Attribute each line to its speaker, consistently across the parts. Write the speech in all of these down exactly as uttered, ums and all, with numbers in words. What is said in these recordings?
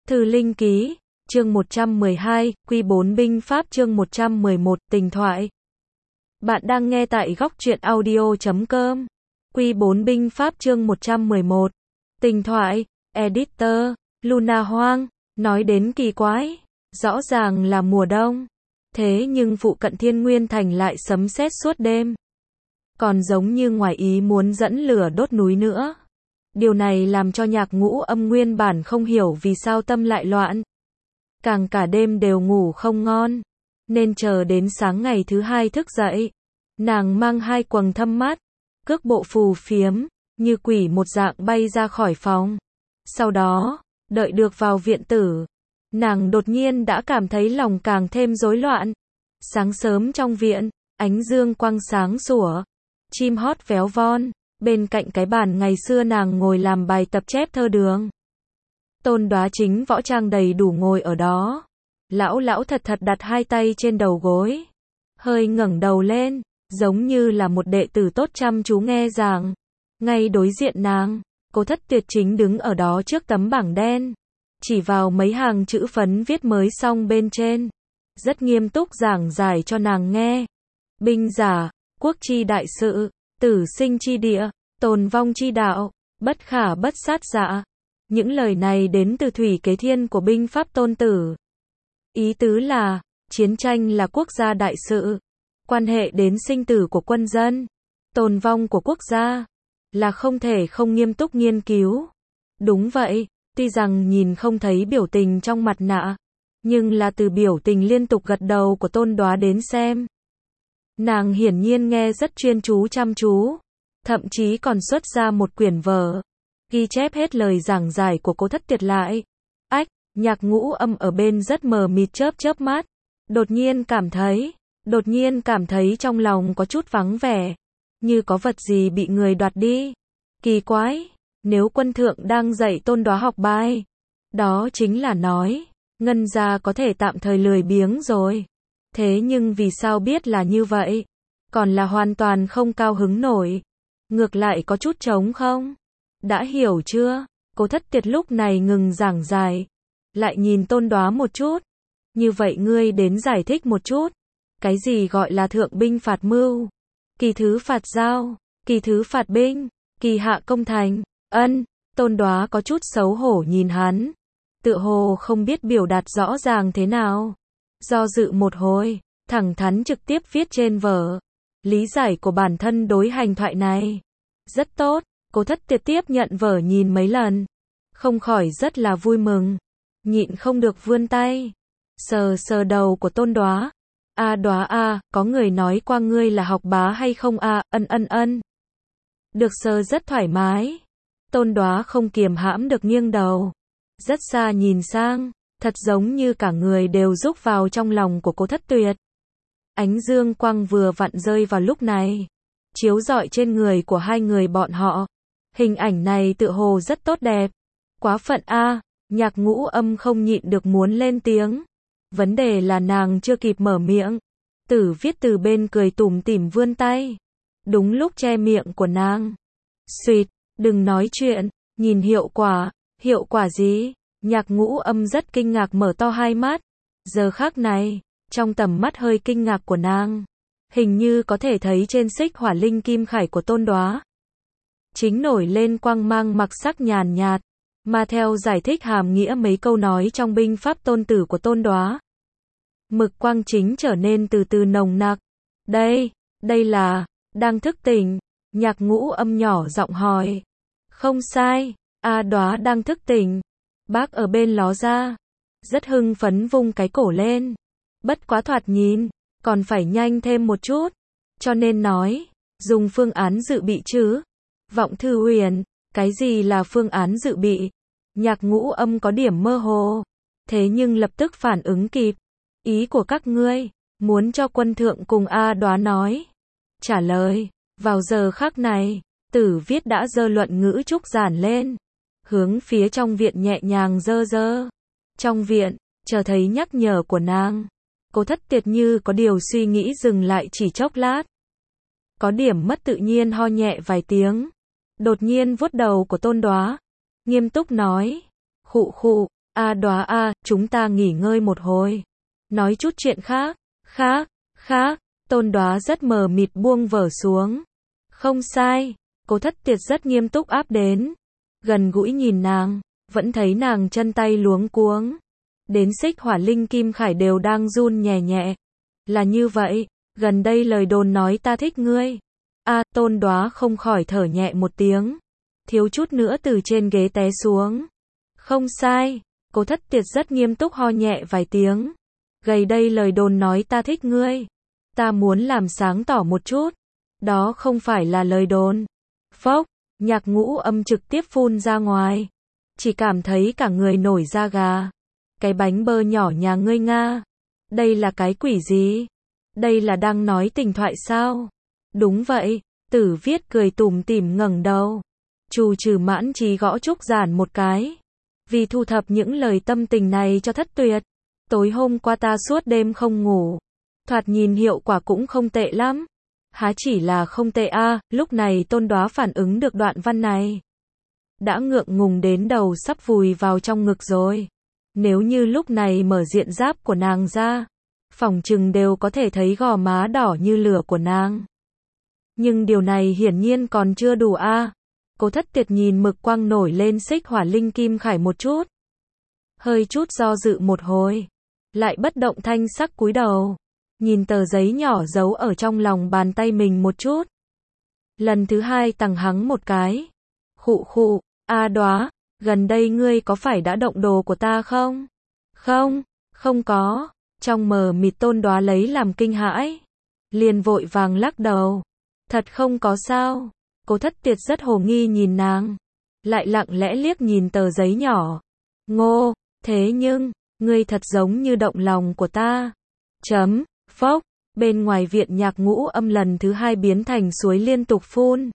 Speaker 1: Thư Linh Ký, chương một trăm mười hai, Quy bốn Binh Pháp chương một trăm mười một, Tình thoại. Bạn đang nghe tại góc truyện audio chấm com. Quy bốn Binh Pháp chương một trăm mười một, Tình thoại, Editor, Luna Hoang, nói đến kỳ quái, rõ ràng là mùa đông. Thế nhưng phụ cận Thiên Nguyên Thành lại sấm sét suốt đêm. Còn giống như ngoài ý muốn dẫn lửa đốt núi nữa. Điều này làm cho Nhạc Ngũ Âm nguyên bản không hiểu vì sao tâm lại loạn. Càng cả đêm đều ngủ không ngon. Nên chờ đến sáng ngày thứ hai thức dậy. Nàng mang hai quầng thâm mắt, cước bộ phù phiếm, như quỷ một dạng bay ra khỏi phòng. Sau đó, đợi được vào viện tử. Nàng đột nhiên đã cảm thấy lòng càng thêm rối loạn. Sáng sớm trong viện, ánh dương quang sáng sủa. Chim hót véo von. Bên cạnh cái bàn ngày xưa nàng ngồi làm bài tập chép thơ đường. Tôn Đóa chính võ trang đầy đủ ngồi ở đó. Lão lão thật thật đặt hai tay trên đầu gối. Hơi ngẩng đầu lên, giống như là một đệ tử tốt chăm chú nghe giảng. Ngay đối diện nàng, Cố Thất Tuyệt chính đứng ở đó trước tấm bảng đen. Chỉ vào mấy hàng chữ phấn viết mới xong bên trên. Rất nghiêm túc giảng giải cho nàng nghe. Binh giả, quốc chi đại sự, tử sinh chi địa, tồn vong chi đạo, bất khả bất sát dạ. Những lời này đến từ Thủy Kế Thiên của binh pháp Tôn Tử. Ý tứ là, chiến tranh là quốc gia đại sự, quan hệ đến sinh tử của quân dân, tồn vong của quốc gia, là không thể không nghiêm túc nghiên cứu. Đúng vậy, tuy rằng nhìn không thấy biểu tình trong mặt nạ, nhưng là từ biểu tình liên tục gật đầu của Tôn Đóa đến xem. Nàng hiển nhiên nghe rất chuyên chú chăm chú, thậm chí còn xuất ra một quyển vở, ghi chép hết lời giảng giải của Cố Thất Tuyệt lại. Ách, Nhạc Ngũ Âm ở bên rất mờ mịt chớp chớp mắt, đột nhiên cảm thấy, đột nhiên cảm thấy trong lòng có chút vắng vẻ, như có vật gì bị người đoạt đi. Kỳ quái, nếu quân thượng đang dạy Tôn Đóa học bài, đó chính là nói, Ngân gia có thể tạm thời lười biếng rồi. Thế nhưng vì sao biết là như vậy? Còn là hoàn toàn không cao hứng nổi. Ngược lại có chút trống không? Đã hiểu chưa? Cố Thất Tuyệt lúc này ngừng giảng giải. Lại nhìn Tôn Đóa một chút. Như vậy ngươi đến giải thích một chút. Cái gì gọi là thượng binh phạt mưu? Kỳ thứ phạt giao? Kỳ thứ phạt binh? Kỳ hạ công thành? Ân, Tôn Đóa có chút xấu hổ nhìn hắn. Tựa hồ không biết biểu đạt rõ ràng thế nào. Do dự một hồi, thẳng thắn trực tiếp viết trên vở. Lý giải của bản thân đối hành thoại này. Rất tốt, Cố Thất Tuyệt tiếp nhận vở nhìn mấy lần. Không khỏi rất là vui mừng. Nhịn không được vươn tay. Sờ sờ đầu của Tôn Đóa. A Đóa a, có người nói qua ngươi là học bá hay không a, ân ân ân. Được sờ rất thoải mái. Tôn Đóa không kiềm hãm được nghiêng đầu. Rất xa nhìn sang. Thật giống như cả người đều rúc vào trong lòng của Cố Thất Tuyệt. Ánh dương quang vừa vặn rơi vào lúc này, chiếu rọi trên người của hai người bọn họ. Hình ảnh này tựa hồ rất tốt đẹp. Quá phận a, Nhạc Ngũ Âm không nhịn được muốn lên tiếng. Vấn đề là nàng chưa kịp mở miệng. Tử Viết từ bên cười tủm tỉm vươn tay. Đúng lúc che miệng của nàng. Xuyệt, đừng nói chuyện, nhìn hiệu quả. Hiệu quả gì? Nhạc Ngũ Âm rất kinh ngạc mở to hai mắt. Giờ khắc này, trong tầm mắt hơi kinh ngạc của nàng, hình như có thể thấy trên xích hỏa linh kim khải của Tôn Đóa chính nổi lên quang mang mặc sắc nhàn nhạt, mà theo giải thích hàm nghĩa mấy câu nói trong binh pháp Tôn Tử của Tôn Đóa. Mực quang chính trở nên từ từ nồng nặc. Đây, đây là, đang thức tỉnh. Nhạc Ngũ Âm nhỏ giọng hỏi. Không sai, A Đóa đang thức tỉnh. Bác ở bên ló ra, rất hưng phấn vung cái cổ lên. Bất quá thoạt nhìn, còn phải nhanh thêm một chút. Cho nên nói, dùng phương án dự bị chứ. Vọng Thư Huyền, cái gì là phương án dự bị? Nhạc Ngũ Âm có điểm mơ hồ. Thế nhưng lập tức phản ứng kịp. Ý của các ngươi, muốn cho quân thượng cùng A Đóa nói. Trả lời, vào giờ khắc này, Tử Viết đã giơ luận ngữ trúc giản lên. Hướng phía trong viện nhẹ nhàng dơ dơ. Trong viện, chờ thấy nhắc nhở của nàng. Cố Thất Tuyệt như có điều suy nghĩ dừng lại chỉ chốc lát. Có điểm mất tự nhiên ho nhẹ vài tiếng. Đột nhiên vuốt đầu của Tôn Đóa. Nghiêm túc nói. Khụ khụ, A Đóa a, chúng ta nghỉ ngơi một hồi. Nói chút chuyện khác. Khác, khác, Tôn Đóa rất mờ mịt buông vở xuống. Không sai, Cố Thất Tiệt rất nghiêm túc áp đến. Gần gũi nhìn nàng, vẫn thấy nàng chân tay luống cuống. Đến Xích Hỏa Linh Kim Khải đều đang run nhẹ nhẹ. Là như vậy, gần đây lời đồn nói ta thích ngươi. A, Tôn Đóa không khỏi thở nhẹ một tiếng. Thiếu chút nữa từ trên ghế té xuống. Không sai, Cố Thất Tiệt rất nghiêm túc ho nhẹ vài tiếng. Gầy đây lời đồn nói ta thích ngươi. Ta muốn làm sáng tỏ một chút. Đó không phải là lời đồn. Phốc, Nhạc Ngũ Âm trực tiếp phun ra ngoài. Chỉ cảm thấy cả người nổi da gà. Cái bánh bơ nhỏ nhà ngươi nga. Đây là cái quỷ gì? Đây là đang nói tình thoại sao? Đúng vậy, Tử Viết cười tủm tỉm ngẩng đầu. Trù Trừ Mãn Trí gõ trúc giản một cái. Vì thu thập những lời tâm tình này cho Thất Tuyệt. Tối hôm qua ta suốt đêm không ngủ. Thoạt nhìn hiệu quả cũng không tệ lắm. Há chỉ là không tệ a, à, lúc này Tôn Đóa phản ứng được đoạn văn này. Đã ngượng ngùng đến đầu sắp vùi vào trong ngực rồi. Nếu như lúc này mở diện giáp của nàng ra, phỏng chừng đều có thể thấy gò má đỏ như lửa của nàng. Nhưng điều này hiển nhiên còn chưa đủ a. À. Cố Thất Tiệt nhìn mực quang nổi lên Xích Hỏa Linh Kim Khải một chút. Hơi chút do dự một hồi. Lại bất động thanh sắc cúi đầu. Nhìn tờ giấy nhỏ giấu ở trong lòng bàn tay mình một chút. Lần thứ hai tằng hắng một cái. Khụ khụ, A Đóa, gần đây ngươi có phải đã động đồ của ta không? Không, không có. Trong mờ mịt Tôn Đóa lấy làm kinh hãi. Liền vội vàng lắc đầu. Thật không có sao. Cố Thất Tiệt rất hồ nghi nhìn nàng. Lại lặng lẽ liếc nhìn tờ giấy nhỏ. Ngô, thế nhưng, ngươi thật giống như động lòng của ta. Chấm, phốc, bên ngoài viện Nhạc Ngũ Âm lần thứ hai biến thành suối liên tục phun.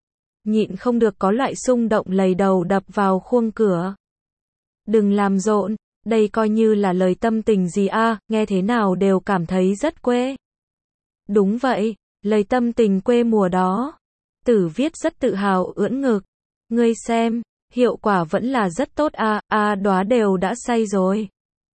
Speaker 1: Nhịn không được có loại xung động lầy đầu đập vào khuôn cửa. Đừng làm rộn, đây coi như là lời tâm tình gì a, à, nghe thế nào đều cảm thấy rất quê. Đúng vậy, lời tâm tình quê mùa đó. Tử Viết rất tự hào ưỡn ngực. Ngươi xem, hiệu quả vẫn là rất tốt a, à, a à, Đóa đều đã say rồi.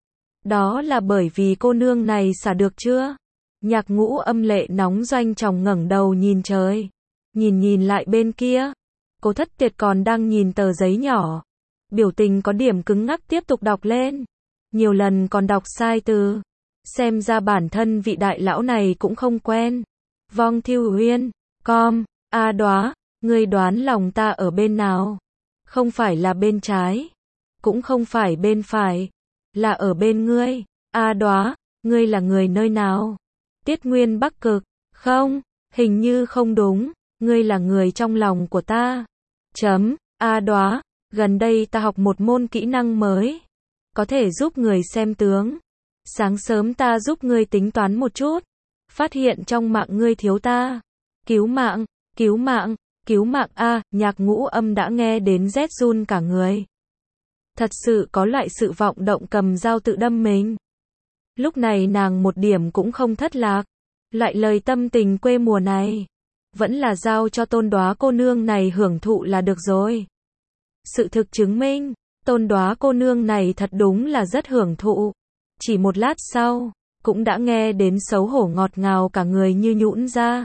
Speaker 1: Đó là bởi vì cô nương này xả được chưa? Nhạc Ngũ Âm lệ nóng doanh tròng ngẩng đầu nhìn trời. Nhìn nhìn lại bên kia. Cố Thất Tiệt còn đang nhìn tờ giấy nhỏ. Biểu tình có điểm cứng ngắc tiếp tục đọc lên. Nhiều lần còn đọc sai từ. Xem ra bản thân vị đại lão này cũng không quen. Vong Thiêu Uyên, com, A Đóa, ngươi đoán lòng ta ở bên nào? Không phải là bên trái. Cũng không phải bên phải. Là ở bên ngươi. A Đóa, ngươi là người nơi nào? Tiết Nguyên Bắc Cực. Không, hình như không đúng. Ngươi là người trong lòng của ta. Chấm, A Đóa, gần đây ta học một môn kỹ năng mới. Có thể giúp người xem tướng. Sáng sớm ta giúp ngươi tính toán một chút. Phát hiện trong mạng ngươi thiếu ta. Cứu mạng, cứu mạng, cứu mạng a, Nhạc Ngũ Âm đã nghe đến rét run cả người. Thật sự có loại sự vọng động cầm dao tự đâm mình. Lúc này nàng một điểm cũng không thất lạc. Lại lời tâm tình quê mùa này. Vẫn là giao cho Tôn Đóa cô nương này hưởng thụ là được rồi. Sự thực chứng minh, Tôn Đóa cô nương này thật đúng là rất hưởng thụ. Chỉ một lát sau, cũng đã nghe đến xấu hổ ngọt ngào cả người như nhũn ra.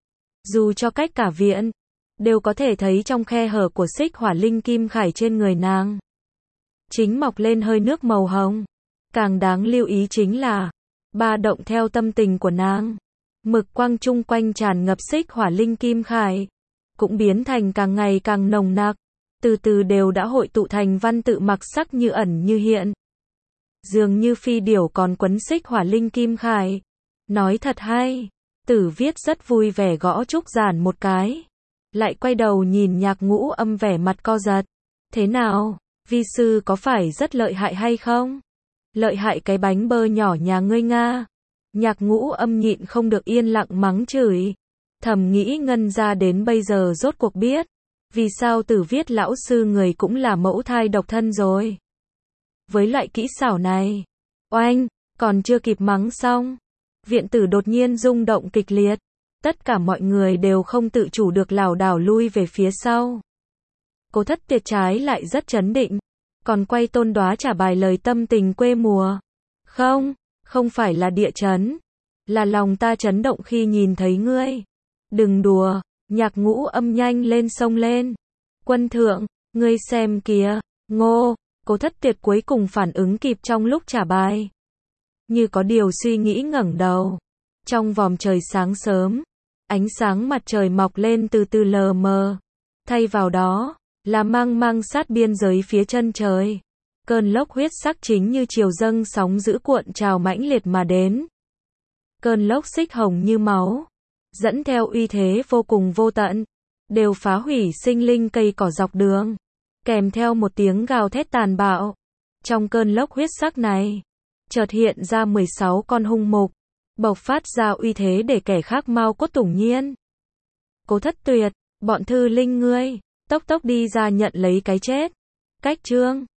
Speaker 1: Dù cho cách cả viện, đều có thể thấy trong khe hở của Xích Hỏa Linh Kim Khải trên người nàng. Chính mọc lên hơi nước màu hồng. Càng đáng lưu ý chính là, ba động theo tâm tình của nàng. Mực quang chung quanh tràn ngập Xích Hỏa Linh Kim Khải. Cũng biến thành càng ngày càng nồng nặc. Từ từ đều đã hội tụ thành văn tự mặc sắc như ẩn như hiện. Dường như phi điểu còn quấn Xích Hỏa Linh Kim Khải. Nói thật hay. Tử Viết rất vui vẻ gõ trúc giản một cái. Lại quay đầu nhìn Nhạc Ngũ Âm vẻ mặt co giật. Thế nào, vi sư có phải rất lợi hại hay không? Lợi hại cái bánh bơ nhỏ nhà ngươi nga. Nhạc Ngũ Âm nhịn không được yên lặng mắng chửi. Thầm nghĩ Ngân ra đến bây giờ rốt cuộc biết. Vì sao Tử Viết lão sư người cũng là mẫu thai độc thân rồi. Với loại kỹ xảo này. Oanh, còn chưa kịp mắng xong. Viện tử đột nhiên rung động kịch liệt. Tất cả mọi người đều không tự chủ được lảo đảo lui về phía sau. Cố Thất Tiệt trái lại rất trấn định. còn quay tôn đoá trả bài lời tâm tình quê mùa. Không, không phải là địa chấn, là lòng ta chấn động khi nhìn thấy ngươi. Đừng đùa, nhạc ngũ âm nhanh lên xông lên. Quân thượng, ngươi xem kìa, Ngô, Cố Thất Tuyệt cuối cùng phản ứng kịp trong lúc trả bài. Như có điều suy nghĩ ngẩng đầu. Trong vòm trời sáng sớm, ánh sáng mặt trời mọc lên từ từ lờ mờ. Thay vào đó, là mang mang sát biên giới phía chân trời. Cơn lốc huyết sắc chính như chiều dâng sóng dữ cuộn trào mãnh liệt mà đến. Cơn lốc xích hồng như máu, dẫn theo uy thế vô cùng vô tận, đều phá hủy sinh linh cây cỏ dọc đường, kèm theo một tiếng gào thét tàn bạo. Trong cơn lốc huyết sắc này, chợt hiện ra mười sáu con hung mục, bộc phát ra uy thế để kẻ khác mau cốt tủng nhiên. Cố Thất Tuyệt, bọn thư linh ngươi, tốc tốc đi ra nhận lấy cái chết. Cách chương